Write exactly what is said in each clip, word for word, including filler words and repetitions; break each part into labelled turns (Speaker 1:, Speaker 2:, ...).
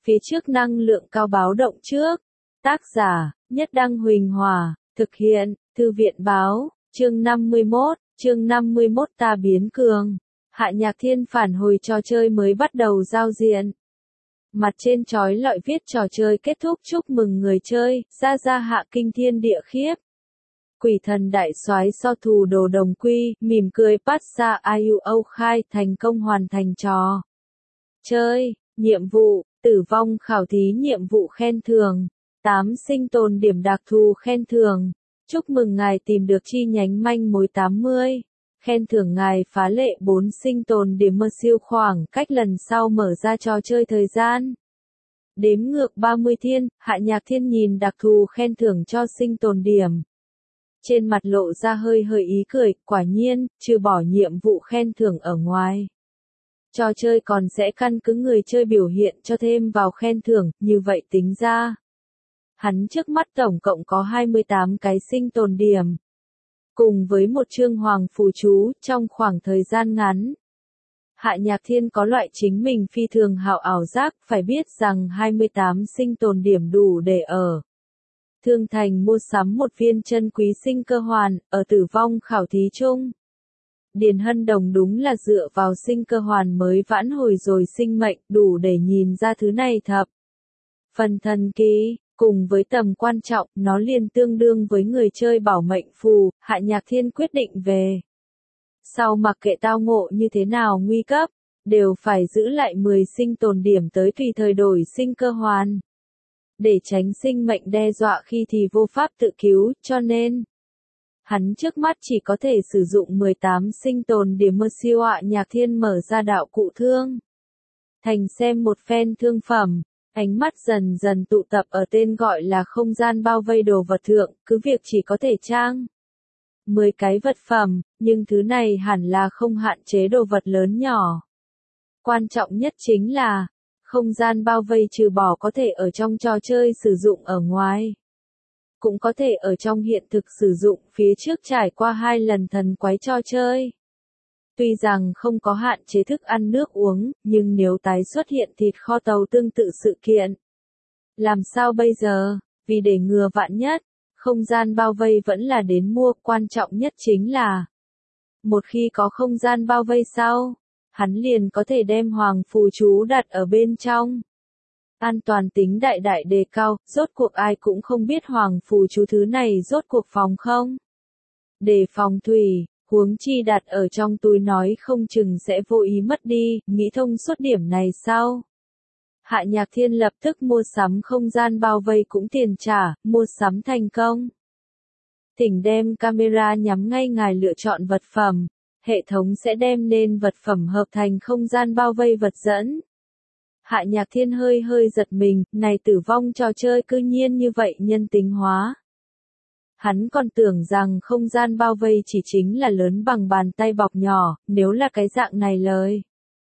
Speaker 1: phía trước năng lượng cao báo động trước. Tác giả, Nhất Đăng Huỳnh Hòa, thực hiện, Thư viện báo, chương năm mươi mốt, chương năm mươi mốt ta biến cường. Hạ Nhạc Thiên phản hồi trò chơi mới bắt đầu giao diện. Mặt trên chói lọi viết trò chơi kết thúc, chúc mừng người chơi, ra ra hạ kinh thiên địa khiếp. Quỷ thần đại soái so thù đồ đồng quy, mỉm cười bắt ra i u o khai thành công hoàn thành trò chơi, nhiệm vụ, tử vong khảo thí nhiệm vụ khen thưởng, tám sinh tồn điểm đặc thù khen thưởng, chúc mừng ngài tìm được chi nhánh manh mối tám mươi, khen thưởng ngài phá lệ bốn sinh tồn điểm mơ siêu khoảng cách lần sau mở ra trò chơi thời gian. Đếm ngược ba mươi thiên, Hạ Nhạc Thiên nhìn đặc thù khen thưởng cho sinh tồn điểm. Trên mặt lộ ra hơi hơi ý cười, quả nhiên, trừ bỏ nhiệm vụ khen thưởng ở ngoài. Trò chơi còn sẽ căn cứ người chơi biểu hiện cho thêm vào khen thưởng, như vậy tính ra. Hắn trước mắt tổng cộng có hai mươi tám cái sinh tồn điểm. Cùng với một chương hoàng phù chú, trong khoảng thời gian ngắn. Hạ Nhạc Thiên có loại chính mình phi thường hào ảo giác, phải biết rằng hai mươi tám sinh tồn điểm đủ để ở Thương Thành mua sắm một viên chân quý sinh cơ hoàn, ở tử vong khảo thí chung. Điền Hân Đồng đúng là dựa vào sinh cơ hoàn mới vãn hồi rồi sinh mệnh, đủ để nhìn ra thứ này thập phần thần kỳ, cùng với tầm quan trọng, nó liền tương đương với người chơi bảo mệnh phù. Hạ Nhạc Thiên quyết định về sau mặc kệ tao ngộ như thế nào nguy cấp, đều phải giữ lại mười sinh tồn điểm tới tùy thời đổi sinh cơ hoàn. Để tránh sinh mệnh đe dọa khi thì vô pháp tự cứu, cho nên hắn trước mắt chỉ có thể sử dụng mười tám sinh tồn điểm mơ siêu. Hạ Nhạc Thiên mở ra đạo cụ thương thành xem một phen thương phẩm, ánh mắt dần dần tụ tập ở tên gọi là không gian bao vây đồ vật thượng, cứ việc chỉ có thể trang mười cái vật phẩm, nhưng thứ này hẳn là không hạn chế đồ vật lớn nhỏ. Quan trọng nhất chính là, không gian bao vây trừ bỏ có thể ở trong trò chơi sử dụng ở ngoài, cũng có thể ở trong hiện thực sử dụng. Phía trước trải qua hai lần thần quái trò chơi. Tuy rằng không có hạn chế thức ăn nước uống, nhưng nếu tái xuất hiện thịt kho tàu tương tự sự kiện, làm sao bây giờ? Vì để ngừa vạn nhất, không gian bao vây vẫn là đến mua. Quan trọng nhất chính là, một khi có không gian bao vây sau, hắn liền có thể đem hoàng phù chú đặt ở bên trong. An toàn tính đại đại đề cao, rốt cuộc ai cũng không biết hoàng phù chú thứ này rốt cuộc phòng không. Để phòng thủy, huống chi đặt ở trong túi nói không chừng sẽ vô ý mất đi. Nghĩ thông suốt điểm này sau, Hạ Nhạc Thiên lập tức mua sắm không gian bao vây cũng tiền trả, mua sắm thành công. Thỉnh đem camera nhắm ngay ngài lựa chọn vật phẩm, hệ thống sẽ đem nên vật phẩm hợp thành không gian bao vây vật dẫn. Hạ Nhạc Thiên hơi hơi giật mình, này tử vong trò chơi cư nhiên như vậy nhân tính hóa. Hắn còn tưởng rằng không gian bao vây chỉ chính là lớn bằng bàn tay bọc nhỏ, nếu là cái dạng này lời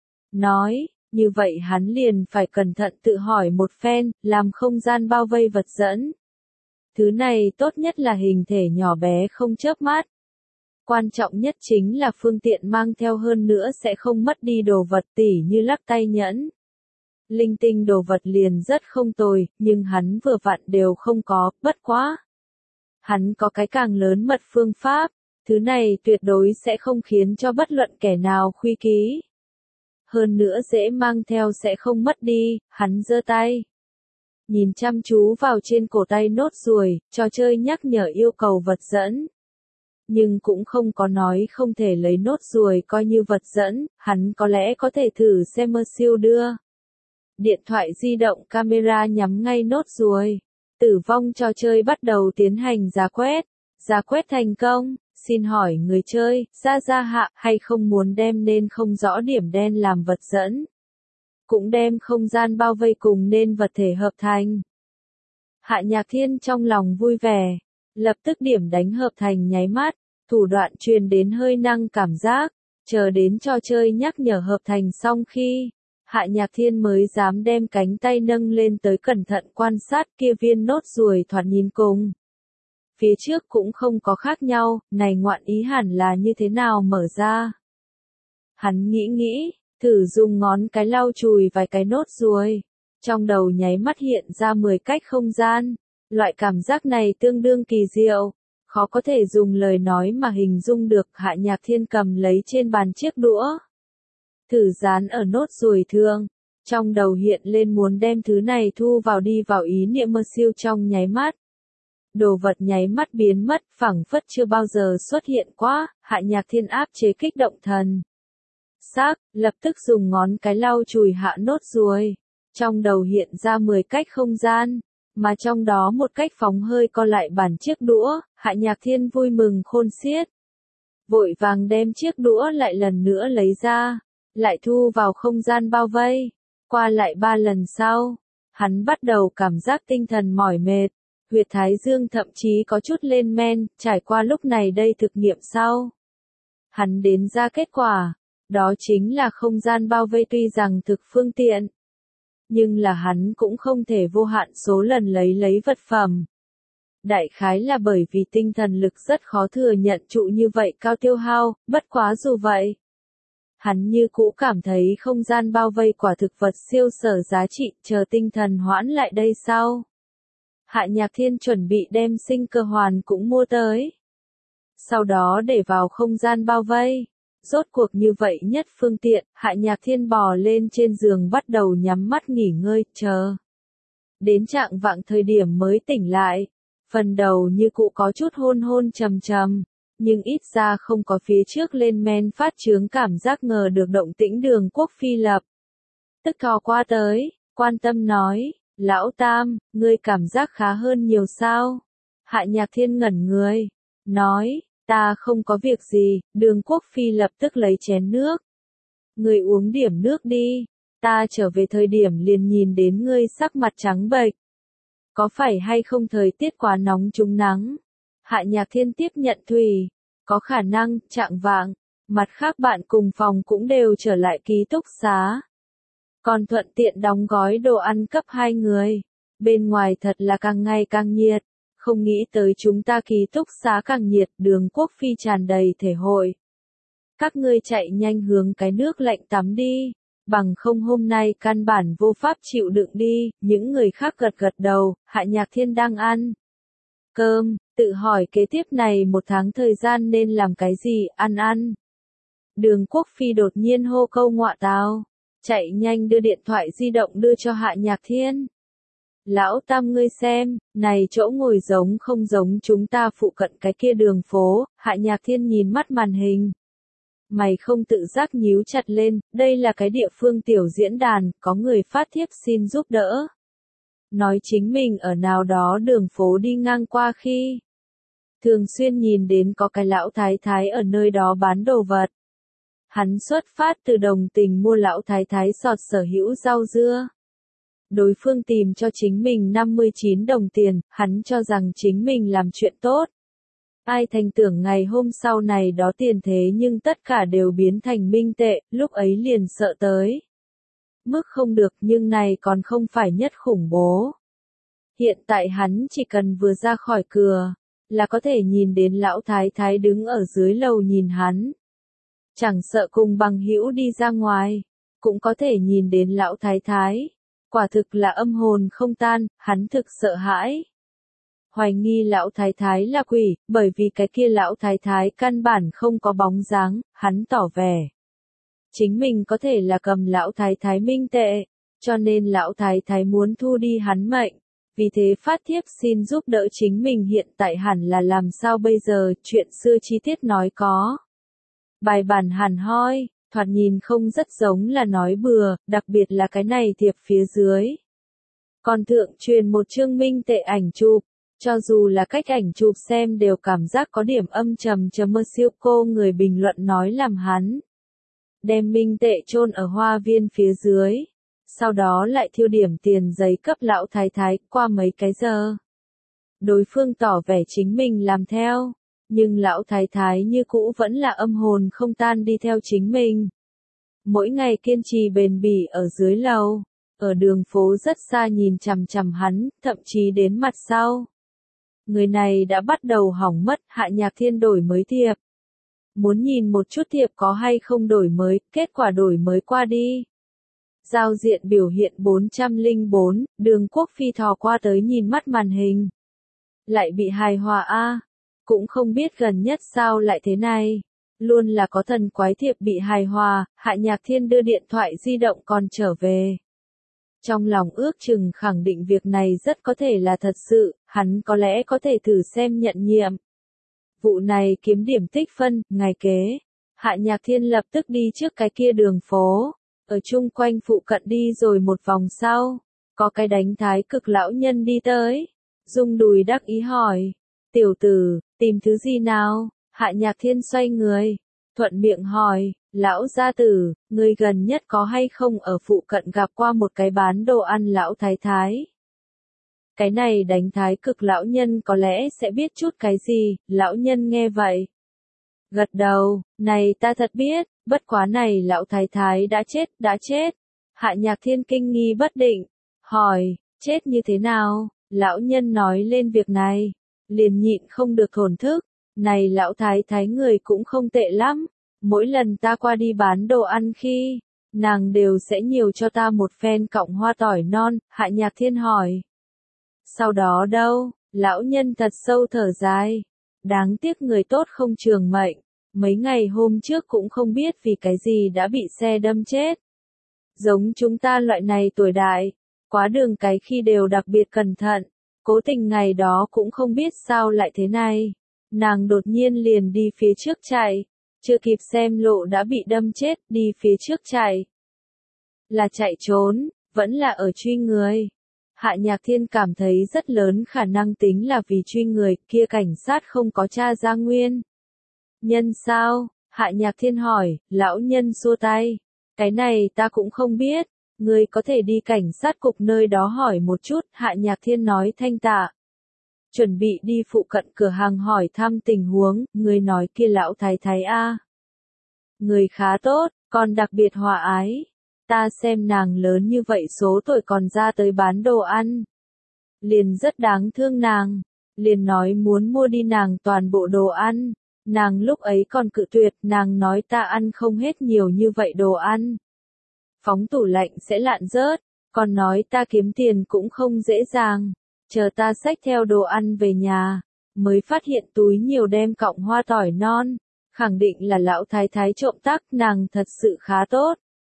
Speaker 1: nói, như vậy hắn liền phải cẩn thận tự hỏi một phen, làm không gian bao vây vật dẫn. Thứ này tốt nhất là hình thể nhỏ bé không chớp mắt. Quan trọng nhất chính là phương tiện mang theo, hơn nữa sẽ không mất đi đồ vật tỉ như lắc tay nhẫn. Linh tinh đồ vật liền rất không tồi, nhưng hắn vừa vặn đều không có, bất quá. Hắn có cái càng lớn mật phương pháp, thứ này tuyệt đối sẽ không khiến cho bất luận kẻ nào khuy ký. Hơn nữa dễ mang theo sẽ không mất đi. Hắn giơ tay, nhìn chăm chú vào trên cổ tay nốt ruồi, trò chơi nhắc nhở yêu cầu vật dẫn. Nhưng cũng không có nói không thể lấy nốt ruồi coi như vật dẫn, hắn có lẽ có thể thử xem mơ siêu đưa điện thoại di động camera nhắm ngay nốt ruồi. Tử vong trò chơi bắt đầu tiến hành giá quét. Giá quét thành công, xin hỏi người chơi, ra ra hạ hay không muốn đem nên không rõ điểm đen làm vật dẫn. Cũng đem không gian bao vây cùng nên vật thể hợp thành. Hạ Nhạc Thiên trong lòng vui vẻ, lập tức điểm đánh hợp thành nháy mắt, thủ đoạn truyền đến hơi năng cảm giác, chờ đến trò chơi nhắc nhở hợp thành xong khi, Hạ Nhạc Thiên mới dám đem cánh tay nâng lên tới cẩn thận quan sát kia viên nốt ruồi thoạt nhìn cùng. Phía trước cũng không có khác nhau, này ngoạn ý hẳn là như thế nào mở ra. Hắn nghĩ nghĩ, thử dùng ngón cái lau chùi vài cái nốt ruồi. Trong đầu nháy mắt hiện ra mười cách không gian. Loại cảm giác này tương đương kỳ diệu, khó có thể dùng lời nói mà hình dung được. Hạ Nhạc Thiên cầm lấy trên bàn chiếc đũa, thử dán ở nốt ruồi thương. Trong đầu hiện lên muốn đem thứ này thu vào, đi vào ý niệm mơ siêu trong nháy mắt. Đồ vật nháy mắt biến mất, phảng phất chưa bao giờ xuất hiện quá. Hạ Nhạc Thiên áp chế kích động thần sắc, lập tức dùng ngón cái lau chùi hạ nốt ruồi. Trong đầu hiện ra mười cách không gian, mà trong đó một cách phóng hơi co lại bản chiếc đũa. Hạ Nhạc Thiên vui mừng khôn xiết, vội vàng đem chiếc đũa lại lần nữa lấy ra, lại thu vào không gian bao vây. Qua lại ba lần sau, hắn bắt đầu cảm giác tinh thần mỏi mệt, huyệt thái dương thậm chí có chút lên men. Trải qua lúc này đây thực nghiệm sau, hắn đến ra kết quả, đó chính là không gian bao vây tuy rằng thực phương tiện, nhưng là hắn cũng không thể vô hạn số lần lấy lấy vật phẩm. Đại khái là bởi vì tinh thần lực rất khó thừa nhận trụ như vậy cao tiêu hao. Bất quá dù vậy, hắn như cũ cảm thấy không gian bao vây quả thực vật siêu sở giá trị. Chờ tinh thần hoãn lại đây sau, Hạ Nhạc Thiên chuẩn bị đem sinh cơ hoàn cũng mua tới, sau đó để vào không gian bao vây. Rốt cuộc như vậy nhất phương tiện. Hạ Nhạc Thiên bò lên trên giường bắt đầu nhắm mắt nghỉ ngơi, chờ đến trạng vạng thời điểm mới tỉnh lại. Phần đầu như cũ có chút hôn hôn trầm trầm, nhưng ít ra không có phía trước lên men phát chướng cảm giác. Ngờ được động tĩnh Đường Quốc Phi lập tức thò qua tới, quan tâm nói, Lão Tam, ngươi cảm giác khá hơn nhiều sao? Hạ Nhạc Thiên ngẩn người, nói, ta không có việc gì. Đường Quốc Phi lập tức lấy chén nước, ngươi uống điểm nước đi, ta trở về thời điểm liền nhìn đến ngươi sắc mặt trắng bệch. Có phải hay không thời tiết quá nóng trúng nắng? Hạ Nhạc Thiên tiếp nhận thủy, có khả năng. Trạng vạng, mặt khác bạn cùng phòng cũng đều trở lại ký túc xá, còn thuận tiện đóng gói đồ ăn cấp hai người. Bên ngoài thật là càng ngày càng nhiệt, không nghĩ tới chúng ta ký túc xá càng nhiệt. Đường Quốc Phi tràn đầy thể hội, các ngươi chạy nhanh hướng cái nước lạnh tắm đi, bằng không hôm nay căn bản vô pháp chịu đựng đi. Những người khác gật gật đầu. Hạ Nhạc Thiên đang ăn cơm, tự hỏi kế tiếp này một tháng thời gian nên làm cái gì. Ăn ăn. Đường Quốc Phi đột nhiên hô câu ngọa tào, chạy nhanh đưa điện thoại di động đưa cho Hạ Nhạc Thiên. Lão Tam ngươi xem, này chỗ ngồi giống không giống chúng ta phụ cận cái kia đường phố. Hạ Nhạc Thiên nhìn mắt màn hình, mày không tự giác nhíu chặt lên. Đây là cái địa phương tiểu diễn đàn, có người phát thiếp xin giúp đỡ, nói chính mình ở nào đó đường phố đi ngang qua khi thường xuyên nhìn đến có cái lão thái thái ở nơi đó bán đồ vật. Hắn xuất phát từ đồng tình mua lão thái thái sọt sở hữu rau dưa. Đối phương tìm cho chính mình năm mươi chín đồng tiền, hắn cho rằng chính mình làm chuyện tốt. Ai thành tưởng ngày hôm sau này đó tiền thế nhưng tất cả đều biến thành minh tệ. Lúc ấy liền sợ tới mức không được, nhưng này còn không phải nhất khủng bố. Hiện tại hắn chỉ cần vừa ra khỏi cửa, là có thể nhìn đến lão thái thái đứng ở dưới lầu nhìn hắn. Chẳng sợ cùng bằng hữu đi ra ngoài, cũng có thể nhìn đến lão thái thái. Quả thực là âm hồn không tan, hắn thực sợ hãi. Hoài nghi lão thái thái là quỷ, bởi vì cái kia lão thái thái căn bản không có bóng dáng. Hắn tỏ vẻ chính mình có thể là cầm lão thái thái minh tệ, cho nên lão thái thái muốn thu đi hắn mệnh, vì thế phát thiếp xin giúp đỡ chính mình. Hiện tại hẳn là làm sao bây giờ? Chuyện xưa chi tiết nói có bài bản hẳn hoi, thoạt nhìn không rất giống là nói bừa, đặc biệt là cái này thiệp phía dưới còn thượng truyền một chương minh tệ ảnh chụp. Cho dù là cách ảnh chụp xem đều cảm giác có điểm âm trầm trầm mơ siêu. Cô người bình luận nói làm hắn đem minh tệ chôn ở hoa viên phía dưới, sau đó lại thiêu điểm tiền giấy cấp lão thái thái. Qua mấy cái giờ, đối phương tỏ vẻ chính mình làm theo, nhưng lão thái thái như cũ vẫn là âm hồn không tan đi theo chính mình. Mỗi ngày kiên trì bền bỉ ở dưới lầu, ở đường phố rất xa nhìn chằm chằm hắn, thậm chí đến mặt sau. Người này đã bắt đầu hỏng mất. Hạ Nhạc Thiên đổi mới thiệp, muốn nhìn một chút thiệp có hay không đổi mới. Kết quả đổi mới qua đi, Giao diện biểu hiện bốn trăm lẻ bốn, Đường Quốc Phi thò qua tới nhìn mắt màn hình. Lại bị hài hòa a, cũng không biết gần nhất sao lại thế này. Luôn là có thần quái thiệp bị hài hòa, Hạ Nhạc Thiên đưa điện thoại di động còn trở về. Trong lòng ước chừng khẳng định việc này rất có thể là thật sự, hắn có lẽ có thể thử xem nhận nhiệm. Vụ này kiếm điểm tích phân, ngày kế. Hạ Nhạc Thiên lập tức đi trước cái kia đường phố, ở chung quanh phụ cận đi rồi một vòng sau, có cái đánh thái cực lão nhân đi tới. Dung đùi đắc ý hỏi, tiểu tử, tìm thứ gì nào? Hạ Nhạc Thiên xoay người, thuận miệng hỏi, lão gia tử, người gần nhất có hay không ở phụ cận gặp qua một cái bán đồ ăn lão thái thái? Cái này đánh thái cực lão nhân có lẽ sẽ biết chút cái gì, lão nhân nghe vậy. Gật đầu, này ta thật biết, bất quá này lão thái thái đã chết, đã chết. Hạ Nhạc Thiên kinh nghi bất định, hỏi, chết như thế nào? Lão nhân nói lên việc này, liền nhịn không được thổn thức, này lão thái thái người cũng không tệ lắm, mỗi lần ta qua đi bán đồ ăn khi, nàng đều sẽ nhiều cho ta một phen cọng hoa tỏi non. Hạ Nhạc Thiên hỏi. Sau đó đâu? Lão nhân thật sâu thở dài, đáng tiếc người tốt không trường mệnh, mấy ngày hôm trước cũng không biết vì cái gì đã bị xe đâm chết. Giống chúng ta loại này tuổi đại, quá đường cái khi đều đặc biệt cẩn thận, cố tình ngày đó cũng không biết sao lại thế này. Nàng đột nhiên liền đi phía trước chạy, chưa kịp xem lộ đã bị đâm chết, đi phía trước chạy. Là chạy trốn, vẫn là ở truy người. Hạ Nhạc Thiên cảm thấy rất lớn khả năng tính là vì truy người, kia cảnh sát không có tra ra nguyên nhân sao? Hạ Nhạc Thiên hỏi, lão nhân xua tay. Cái này ta cũng không biết, người có thể đi cảnh sát cục nơi đó hỏi một chút. Hạ Nhạc Thiên nói thanh tạ. Chuẩn bị đi phụ cận cửa hàng hỏi thăm tình huống, người nói kia lão thái thái a, người khá tốt, còn đặc biệt hòa ái. Ta xem nàng lớn như vậy số tuổi còn ra tới bán đồ ăn. Liền rất đáng thương nàng, liền nói muốn mua đi nàng toàn bộ đồ ăn. Nàng lúc ấy còn cự tuyệt, nàng nói ta ăn không hết nhiều như vậy đồ ăn. Phóng tủ lạnh sẽ lạn rớt, còn nói ta kiếm tiền cũng không dễ dàng. Chờ ta xách theo đồ ăn về nhà, mới phát hiện túi nhiều đem cọng hoa tỏi non. Khẳng định là lão thái thái trộm tắc, nàng thật sự khá tốt.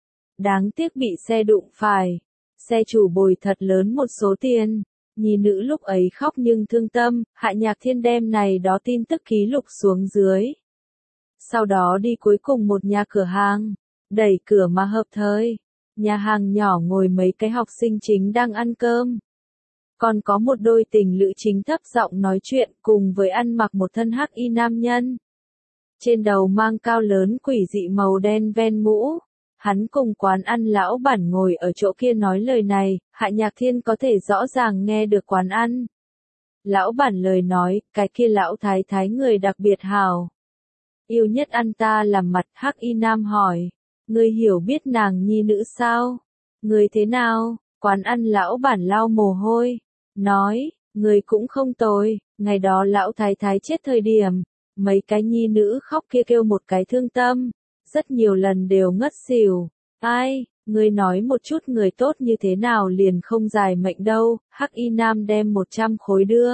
Speaker 1: Đáng tiếc bị xe đụng phải. Xe chủ bồi thật lớn một số tiền. Nhi nữ lúc ấy khóc nhưng thương tâm. Hạ Nhạc Thiên đem này đó tin tức ký lục xuống dưới. Sau đó đi cuối cùng một nhà cửa hàng. Đẩy cửa mà hợp thời. Nhà hàng nhỏ ngồi mấy cái học sinh chính đang ăn cơm. Còn có một đôi tình lữ chính thấp giọng nói chuyện cùng với ăn mặc một thân hắc y nam nhân. Trên đầu mang cao lớn quỷ dị màu đen ven mũ. Hắn cùng quán ăn lão bản ngồi ở chỗ kia nói lời này, Hạ Nhạc Thiên có thể rõ ràng nghe được quán ăn. Lão bản lời nói, cái kia lão thái thái người đặc biệt hào. Yêu nhất ăn ta làm mặt. Hắc y nam hỏi, ngươi hiểu biết nàng nhi nữ sao? Người thế nào? Quán ăn lão bản lau mồ hôi, nói, người cũng không tồi, ngày đó lão thái thái chết thời điểm, mấy cái nhi nữ khóc kia kêu một cái thương tâm. Rất nhiều lần đều ngất xỉu. Ai, ngươi nói một chút người tốt như thế nào liền không dài mệnh đâu. Hắc y nam đem một trăm khối đưa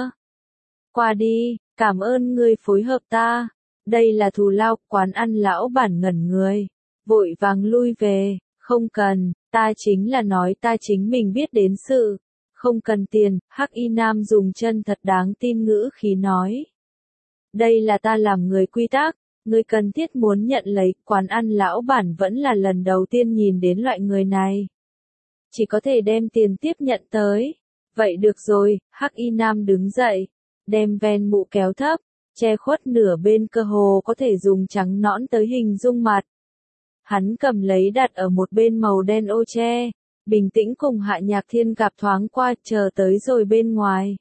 Speaker 1: qua đi, cảm ơn ngươi phối hợp ta. Đây là thù lao. Quán ăn lão bản ngẩn người, vội vàng lui về. Không cần, ta chính là nói ta chính mình biết đến sự. Không cần tiền. Hắc y nam dùng chân thật đáng tin ngữ khí nói. Đây là ta làm người quy tắc. Ngươi cần thiết muốn nhận lấy. Quán ăn lão bản vẫn là lần đầu tiên nhìn đến loại người này. Chỉ có thể đem tiền tiếp nhận tới. Vậy được rồi. Hắc y nam đứng dậy, đem ven mũ kéo thấp, che khuất nửa bên cơ hồ có thể dùng trắng nõn tới hình dung mặt. Hắn cầm lấy đặt ở một bên màu đen ô che, bình tĩnh cùng Hạ Nhạc Thiên gặp thoáng qua, chờ tới rồi bên ngoài.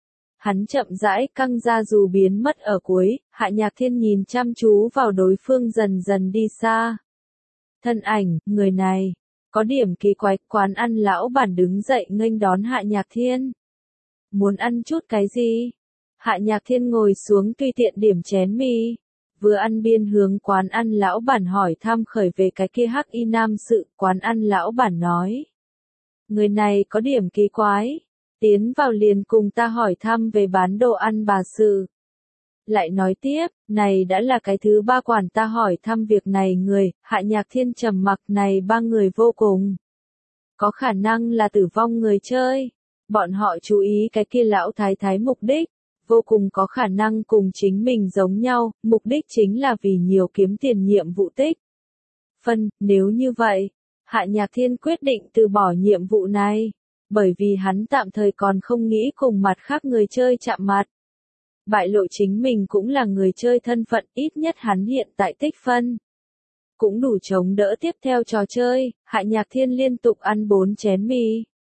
Speaker 1: Hắn chậm rãi căng ra dù biến mất ở cuối. Hạ Nhạc Thiên nhìn chăm chú vào đối phương dần dần đi xa. Thân ảnh, người này, có điểm kỳ quái. Quán ăn lão bản đứng dậy nghênh đón Hạ Nhạc Thiên. Muốn ăn chút cái gì? Hạ Nhạc Thiên ngồi xuống tùy tiện điểm chén mì. Vừa ăn biên hướng quán ăn lão bản hỏi thăm khởi về cái kia hắc y nam sự, quán ăn lão bản nói. Người này có điểm kỳ quái, tiến vào liền cùng ta hỏi thăm về bán đồ ăn bà sự. Lại nói tiếp, này đã là cái thứ ba quản ta hỏi thăm việc này người, Hạ Nhạc Thiên trầm mặc này ba người vô cùng. Có khả năng là tử vong người chơi. Bọn họ chú ý cái kia lão thái thái mục đích, vô cùng có khả năng cùng chính mình giống nhau, mục đích chính là vì nhiều kiếm tiền nhiệm vụ tích. Phân, nếu như vậy, Hạ Nhạc Thiên quyết định từ bỏ nhiệm vụ này, bởi vì hắn tạm thời còn không nghĩ cùng mặt khác người chơi chạm mặt. Bại lộ chính mình cũng là người chơi thân phận, ít nhất hắn hiện tại tích phân cũng đủ chống đỡ tiếp theo trò chơi. Hạ Nhạc Thiên liên tục ăn bốn chén mì.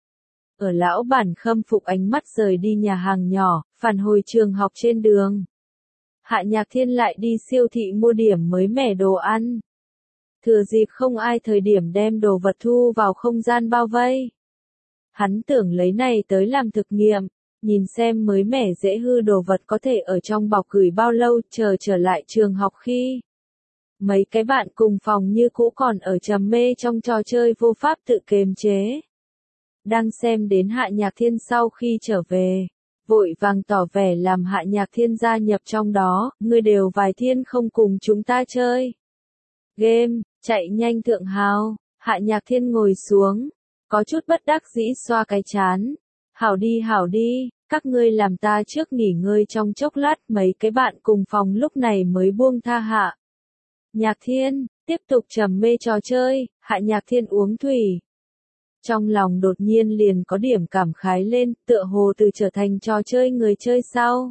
Speaker 1: Ở lão bản khâm phục ánh mắt rời đi nhà hàng nhỏ, phản hồi trường học trên đường. Hạ Nhạc Thiên lại đi siêu thị mua điểm mới mẻ đồ ăn. Thừa dịp không ai thời điểm đem đồ vật thu vào không gian bao vây. Hắn tưởng lấy này tới làm thực nghiệm, nhìn xem mới mẻ dễ hư đồ vật có thể ở trong bọc gửi bao lâu, chờ trở lại trường học khi. Mấy cái bạn cùng phòng như cũ còn ở trầm mê trong trò chơi vô pháp tự kiềm chế. Đang xem đến Hạ Nhạc Thiên sau khi trở về, vội vàng tỏ vẻ làm Hạ Nhạc Thiên gia nhập trong đó, ngươi đều vài thiên không cùng chúng ta chơi. Game, chạy nhanh thượng hào, Hạ Nhạc Thiên ngồi xuống, có chút bất đắc dĩ xoa cái chán. Hảo đi hảo đi, các ngươi làm ta trước nghỉ ngơi trong chốc lát, mấy cái bạn cùng phòng lúc này mới buông tha Hạ Nhạc Thiên, tiếp tục trầm mê trò chơi. Hạ Nhạc Thiên uống thủy. Trong lòng đột nhiên liền có điểm cảm khái lên, tựa hồ từ trở thành trò chơi người chơi sau.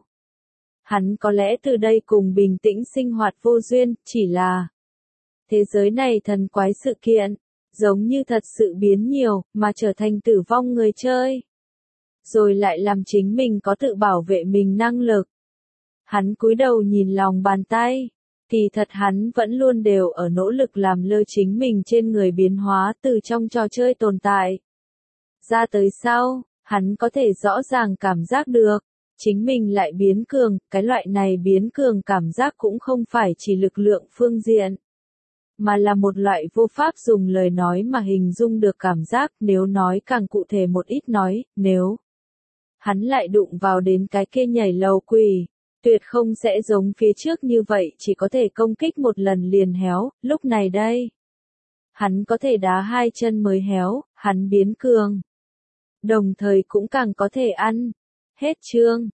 Speaker 1: Hắn có lẽ từ đây cùng bình tĩnh sinh hoạt vô duyên, chỉ là thế giới này thần quái sự kiện, giống như thật sự biến nhiều, mà trở thành tử vong người chơi. Rồi lại làm chính mình có tự bảo vệ mình năng lực. Hắn cúi đầu nhìn lòng bàn tay, thì thật hắn vẫn luôn đều ở nỗ lực làm lơ chính mình trên người biến hóa từ trong trò chơi tồn tại. Ra tới sau, hắn có thể rõ ràng cảm giác được, chính mình lại biến cường, cái loại này biến cường cảm giác cũng không phải chỉ lực lượng phương diện, mà là một loại vô pháp dùng lời nói mà hình dung được cảm giác. Nếu nói càng cụ thể một ít nói, nếu hắn lại đụng vào đến cái kia nhảy lầu quỷ, tuyệt không sẽ giống phía trước như vậy chỉ có thể công kích một lần liền héo, lúc này đây. Hắn có thể đá hai chân mới héo, hắn biến cường. Đồng thời cũng càng có thể ăn. Hết chương.